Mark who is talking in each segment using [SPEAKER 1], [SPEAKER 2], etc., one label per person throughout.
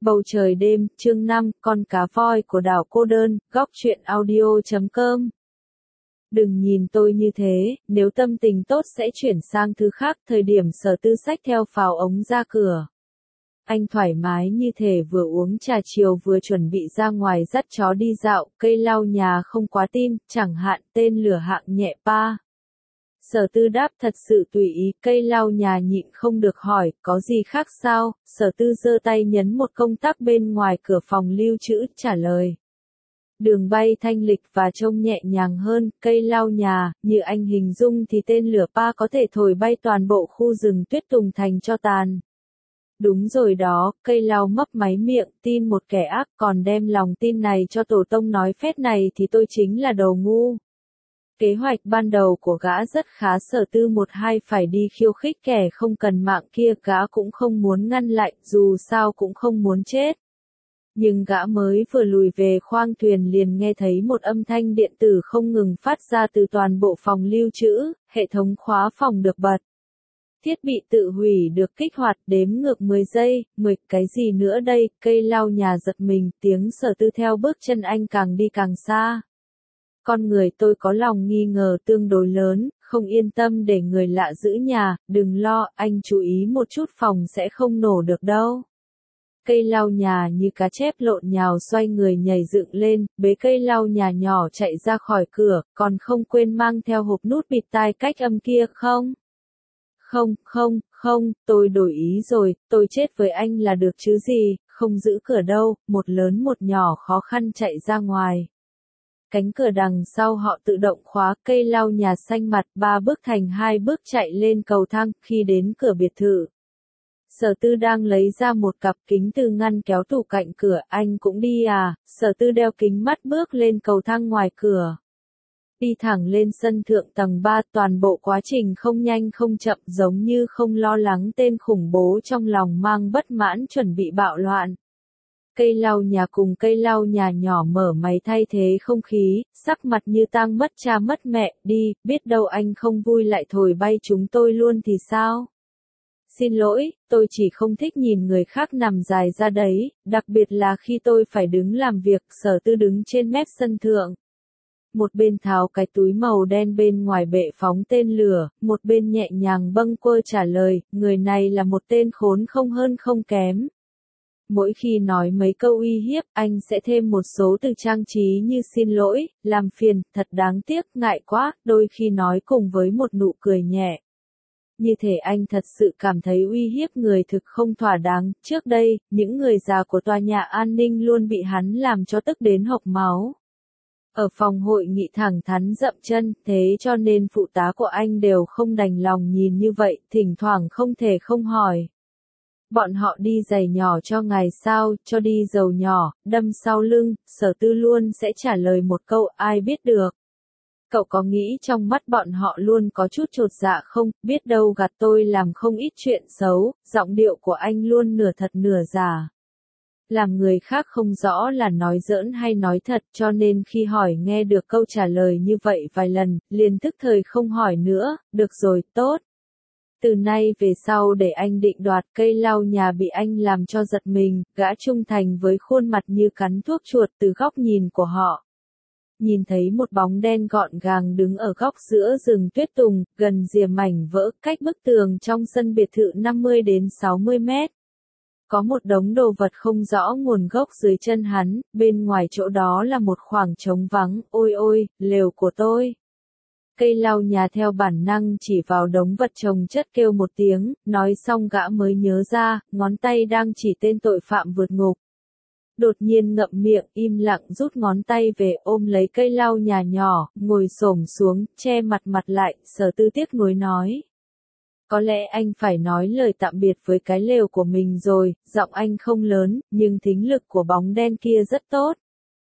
[SPEAKER 1] Bầu trời đêm, chương 5, con cá voi của đảo cô đơn, góc truyện audio.com. Đừng nhìn tôi như thế, nếu tâm tình tốt sẽ chuyển sang thứ khác. Thời điểm Sở Tư xách theo pháo ống ra cửa. Anh thoải mái như thể vừa uống trà chiều vừa chuẩn bị ra ngoài dắt chó đi dạo. Cây lau nhà không quá tin, chẳng hạn tên lửa hạng nhẹ pa. Sở Tư đáp thật sự tùy ý. Cây lau nhà nhịn không được hỏi, có gì khác sao? Sở Tư giơ tay nhấn một công tắc bên ngoài cửa phòng lưu trữ, trả lời. Đường bay thanh lịch và trông nhẹ nhàng hơn. Cây lau nhà, như anh hình dung thì tên lửa pa có thể thổi bay toàn bộ khu rừng tuyết tùng thành tro tàn. Đúng rồi đó, cây lau mấp máy miệng, tin một kẻ ác, còn đem lòng tin này cho tổ tông nói phét này thì tôi chính là đồ ngu. Kế hoạch ban đầu của gã rất khá. Sở Tư 1-2 phải đi khiêu khích kẻ không cần mạng kia, gã cũng không muốn ngăn lại, dù sao cũng không muốn chết. Nhưng gã mới vừa lùi về khoang thuyền liền nghe thấy một âm thanh điện tử không ngừng phát ra từ toàn bộ phòng lưu trữ, hệ thống khóa phòng được bật. Thiết bị tự hủy được kích hoạt, đếm ngược 10 giây, 10, cái gì nữa đây? Cây lau nhà giật mình, tiếng Sở Tư theo bước chân anh càng đi càng xa. Con người tôi có lòng nghi ngờ tương đối lớn, không yên tâm để người lạ giữ nhà, đừng lo, anh chú ý một chút phòng sẽ không nổ được đâu. Cây lau nhà như cá chép lộn nhào xoay người nhảy dựng lên, bế cây lau nhà nhỏ chạy ra khỏi cửa, còn không quên mang theo hộp nút bịt tai cách âm kia không? Không, tôi đổi ý rồi, tôi chết với anh là được chứ gì, không giữ cửa đâu. Một lớn một nhỏ khó khăn chạy ra ngoài. Cánh cửa đằng sau họ tự động khóa. Cây lau nhà xanh mặt 3 bước thành 2 bước chạy lên cầu thang. Khi đến cửa biệt thự, Sở Tư đang lấy ra một cặp kính từ ngăn kéo tủ cạnh cửa. Anh cũng đi à? Sở Tư đeo kính mắt bước lên cầu thang ngoài cửa. Đi thẳng lên sân thượng tầng 3, toàn bộ quá trình không nhanh không chậm, giống như không lo lắng tên khủng bố trong lòng mang bất mãn chuẩn bị bạo loạn. Cây lau nhà cùng cây lau nhà nhỏ mở máy thay thế không khí, sắc mặt như tang mất cha mất mẹ. Đi, biết đâu anh không vui lại thổi bay chúng tôi luôn thì sao? Xin lỗi, tôi chỉ không thích nhìn người khác nằm dài ra đấy, đặc biệt là khi tôi phải đứng làm việc. Sở Tư đứng trên mép sân thượng. Một bên tháo cái túi màu đen bên ngoài bệ phóng tên lửa, một bên nhẹ nhàng bâng quơ trả lời, người này là một tên khốn không hơn không kém. Mỗi khi nói mấy câu uy hiếp, anh sẽ thêm một số từ trang trí như xin lỗi, làm phiền, thật đáng tiếc, ngại quá, đôi khi nói cùng với một nụ cười nhẹ. Như thể anh thật sự cảm thấy uy hiếp người thực không thỏa đáng. Trước đây, những người già của tòa nhà an ninh luôn bị hắn làm cho tức đến hộc máu. Ở phòng hội nghị thẳng thắn dậm chân, thế cho nên phụ tá của anh đều không đành lòng nhìn như vậy, thỉnh thoảng không thể không hỏi. Bọn họ đi giày nhỏ cho ngài sao, cho đi dầu nhỏ, đâm sau lưng. Sở Tư luôn sẽ trả lời một câu, ai biết được. Cậu có nghĩ trong mắt bọn họ luôn có chút chột dạ không, biết đâu gạt tôi làm không ít chuyện xấu. Giọng điệu của anh luôn nửa thật nửa giả. Làm người khác không rõ là nói giỡn hay nói thật, cho nên khi hỏi nghe được câu trả lời như vậy vài lần, liền tức thời không hỏi nữa. Được rồi, tốt. Từ nay về sau để anh định đoạt. Cây lau nhà bị anh làm cho giật mình, gã trung thành với khuôn mặt như cắn thuốc chuột. Từ góc nhìn của họ, nhìn thấy một bóng đen gọn gàng đứng ở góc giữa rừng tuyết tùng, gần rìa mảnh vỡ, cách bức tường trong sân biệt thự 50 đến 60 mét. Có một đống đồ vật không rõ nguồn gốc dưới chân hắn, bên ngoài chỗ đó là một khoảng trống vắng. Ôi ôi, lều của tôi. Cây lau nhà theo bản năng chỉ vào đống vật chồng chất kêu một tiếng, nói xong gã mới nhớ ra, ngón tay đang chỉ tên tội phạm vượt ngục. Đột nhiên ngậm miệng, im lặng rút ngón tay về, ôm lấy cây lau nhà nhỏ, ngồi xổm xuống, che mặt lại. Sở Tư tiếc nuối nói. Có lẽ anh phải nói lời tạm biệt với cái lều của mình rồi. Giọng anh không lớn, nhưng thính lực của bóng đen kia rất tốt.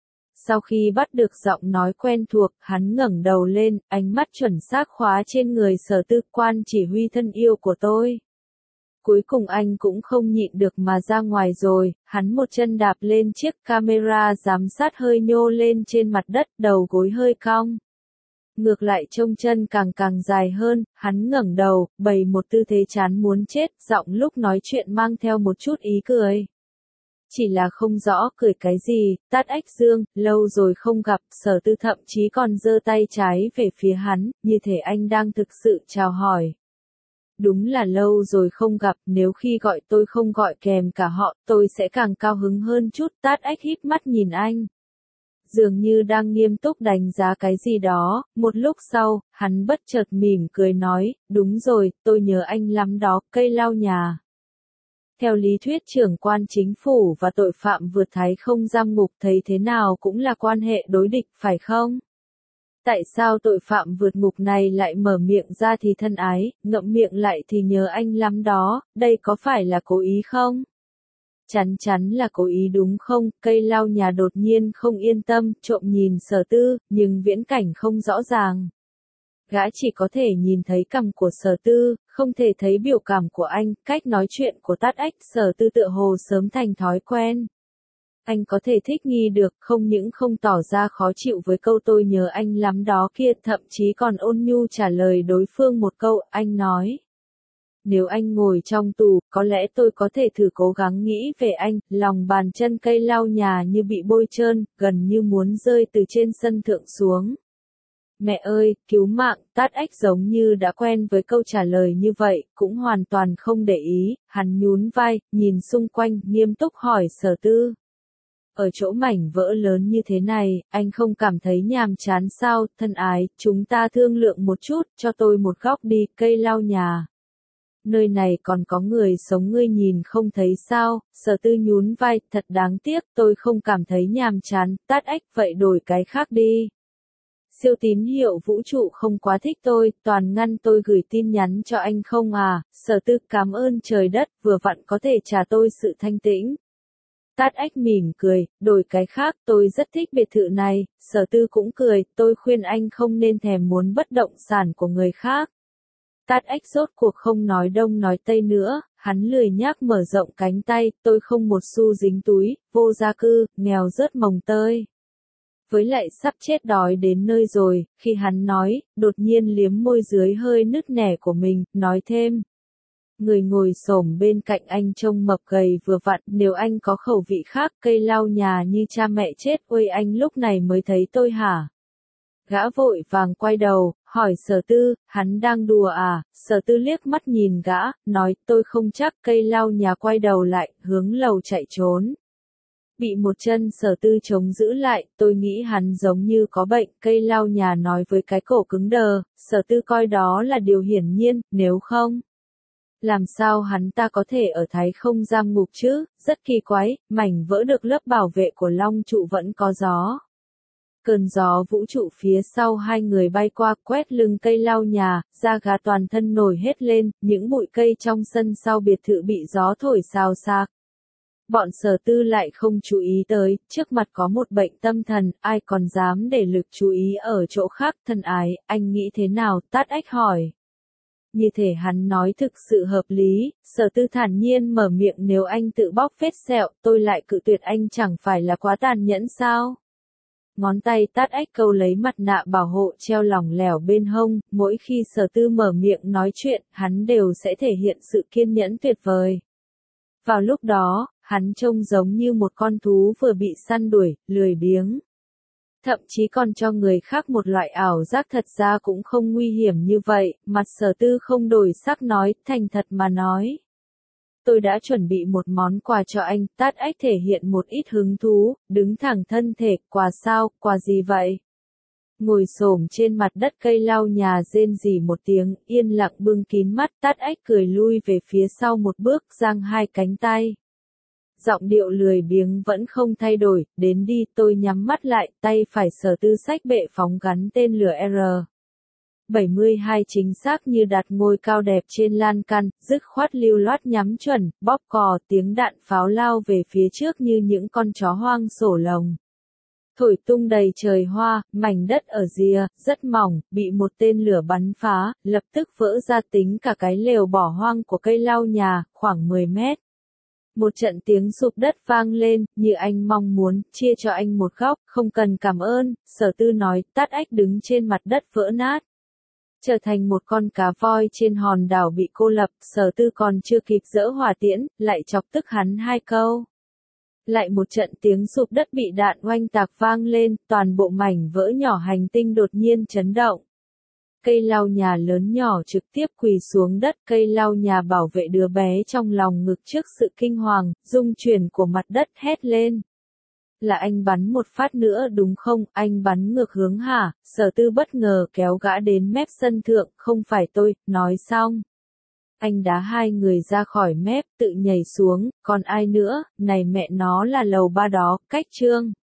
[SPEAKER 1] Sau khi bắt được giọng nói quen thuộc, hắn ngẩng đầu lên, ánh mắt chuẩn xác khóa trên người Sở Tư. Quan chỉ huy thân yêu của tôi. Cuối cùng anh cũng không nhịn được mà ra ngoài rồi. Hắn một chân đạp lên chiếc camera giám sát hơi nhô lên trên mặt đất, đầu gối hơi cong. Ngược lại trông chân càng dài hơn. Hắn ngẩng đầu, bày một tư thế chán muốn chết, giọng lúc nói chuyện mang theo một chút ý cười. Chỉ là không rõ cười cái gì, Tát Ách Dương, lâu rồi không gặp, Sở Tư thậm chí còn giơ tay trái về phía hắn, như thể anh đang thực sự chào hỏi. Đúng là lâu rồi không gặp, nếu khi gọi tôi không gọi kèm cả họ, tôi sẽ càng cao hứng hơn chút. Tát Ách híp mắt nhìn anh. Dường như đang nghiêm túc đánh giá cái gì đó, một lúc sau, hắn bất chợt mỉm cười nói, đúng rồi, tôi nhớ anh lắm đó, cây lau nhà. Theo lý thuyết trưởng quan chính phủ và tội phạm vượt thái không giam ngục thấy thế nào cũng là quan hệ đối địch phải không? Tại sao tội phạm vượt ngục này lại mở miệng ra thì thân ái, ngậm miệng lại thì nhớ anh lắm đó, đây có phải là cố ý không? Chắn chắn là cố ý đúng không? Cây lau nhà đột nhiên không yên tâm, trộm nhìn Sở Tư, nhưng viễn cảnh không rõ ràng. Gã chỉ có thể nhìn thấy cằm của Sở Tư, không thể thấy biểu cảm của anh, cách nói chuyện của Tát Ách. Sở Tư tựa hồ sớm thành thói quen. Anh có thể thích nghi được, không những không tỏ ra khó chịu với câu tôi nhớ anh lắm đó kia, thậm chí còn ôn nhu trả lời đối phương một câu, anh nói. Nếu anh ngồi trong tù, có lẽ tôi có thể thử cố gắng nghĩ về anh, lòng bàn chân cây lau nhà như bị bôi trơn, gần như muốn rơi từ trên sân thượng xuống. Mẹ ơi, cứu mạng, Tát Ách giống như đã quen với câu trả lời như vậy, cũng hoàn toàn không để ý, hắn nhún vai, nhìn xung quanh, nghiêm túc hỏi Sở Tư. Ở chỗ mảnh vỡ lớn như thế này, anh không cảm thấy nhàm chán sao, thân ái, chúng ta thương lượng một chút, cho tôi một góc đi, cây lau nhà. Nơi này còn có người sống ngươi nhìn không thấy sao, Sở Tư nhún vai, thật đáng tiếc, tôi không cảm thấy nhàm chán, Tát Ách vậy đổi cái khác đi. Siêu tín hiệu vũ trụ không quá thích tôi, toàn ngăn tôi gửi tin nhắn cho anh không à, Sở Tư cảm ơn trời đất, vừa vặn có thể trả tôi sự thanh tĩnh. Tát Ách mỉm cười, đổi cái khác, tôi rất thích biệt thự này, Sở Tư cũng cười, tôi khuyên anh không nên thèm muốn bất động sản của người khác. Tát Ách rốt cuộc không nói đông nói tây nữa, hắn lười nhác mở rộng cánh tay, tôi không một xu dính túi, vô gia cư, nghèo rớt mồng tơi. Với lại sắp chết đói đến nơi rồi, khi hắn nói, đột nhiên liếm môi dưới hơi nứt nẻ của mình, nói thêm. Người ngồi xổm bên cạnh anh trông mập gầy vừa vặn, nếu anh có khẩu vị khác, cây lau nhà như cha mẹ chết, ôi anh lúc này mới thấy tôi hả? Gã vội vàng quay đầu, hỏi Sở Tư, hắn đang đùa à? Sở Tư liếc mắt nhìn gã, nói, tôi không chắc. Cây lau nhà quay đầu lại, hướng lầu chạy trốn. Bị một chân Sở Tư chống giữ lại, tôi nghĩ hắn giống như có bệnh. Cây lau nhà nói với cái cổ cứng đờ, Sở Tư coi đó là điều hiển nhiên, nếu không. Làm sao hắn ta có thể ở thái không giam ngục chứ? Rất kỳ quái, mảnh vỡ được lớp bảo vệ của long trụ vẫn có gió. Cơn gió vũ trụ phía sau hai người bay qua, quét lưng cây lau nhà, da gà toàn thân nổi hết lên, những bụi cây trong sân sau biệt thự bị gió thổi xào xạc. Bọn Sở Tư lại không chú ý tới, trước mặt có một bệnh tâm thần, ai còn dám để lực chú ý ở chỗ khác. Thân ái, anh nghĩ thế nào? Tát Ách hỏi. Như thể hắn nói thực sự hợp lý, Sở Tư thản nhiên mở miệng, nếu anh tự bóc vết sẹo, tôi lại cự tuyệt anh chẳng phải là quá tàn nhẫn sao? Ngón tay Tát Ách câu lấy mặt nạ bảo hộ treo lỏng lẻo bên hông, mỗi khi Sở Tư mở miệng nói chuyện, hắn đều sẽ thể hiện sự kiên nhẫn tuyệt vời. Vào lúc đó, hắn trông giống như một con thú vừa bị săn đuổi, lười biếng. Thậm chí còn cho người khác một loại ảo giác thật ra cũng không nguy hiểm như vậy, mặt Sở Tư không đổi sắc nói, thành thật mà nói. Tôi đã chuẩn bị một món quà cho anh, Tát Ách thể hiện một ít hứng thú, đứng thẳng thân thể, quà sao, quà gì vậy? Ngồi xổm trên mặt đất cây lau nhà rên rỉ một tiếng, yên lặng bưng kín mắt, Tát Ách cười lui về phía sau một bước, giang hai cánh tay. Giọng điệu lười biếng vẫn không thay đổi, đến đi, tôi nhắm mắt lại, tay phải Sở Tư xách bệ phóng gắn tên lửa R-72 chính xác như đặt ngôi cao đẹp trên lan can, dứt khoát lưu loát nhắm chuẩn, bóp cò, tiếng đạn pháo lao về phía trước như những con chó hoang sổ lồng. Thổi tung đầy trời hoa, mảnh đất ở rìa, rất mỏng, bị một tên lửa bắn phá, lập tức vỡ ra tính cả cái lều bỏ hoang của cây lau nhà, khoảng 10 mét. Một trận tiếng sụp đất vang lên, như anh mong muốn, chia cho anh một góc, không cần cảm ơn, Sở Tư nói, Tát Ách đứng trên mặt đất vỡ nát. Trở thành một con cá voi trên hòn đảo bị cô lập, Sở Tư còn chưa kịp giỡ hỏa tiễn, lại chọc tức hắn hai câu. Lại một trận tiếng sụp đất bị đạn oanh tạc vang lên, toàn bộ mảnh vỡ nhỏ hành tinh đột nhiên chấn động. Cây lau nhà lớn nhỏ trực tiếp quỳ xuống đất, cây lau nhà bảo vệ đứa bé trong lòng ngực trước sự kinh hoàng, rung chuyển của mặt đất hét lên. Là anh bắn một phát nữa đúng không, anh bắn ngược hướng hả? Sở Tư bất ngờ kéo gã đến mép sân thượng, không phải tôi, nói xong. Anh đá hai người ra khỏi mép, tự nhảy xuống, còn ai nữa, này mẹ nó là lầu ba đó, cách Trương.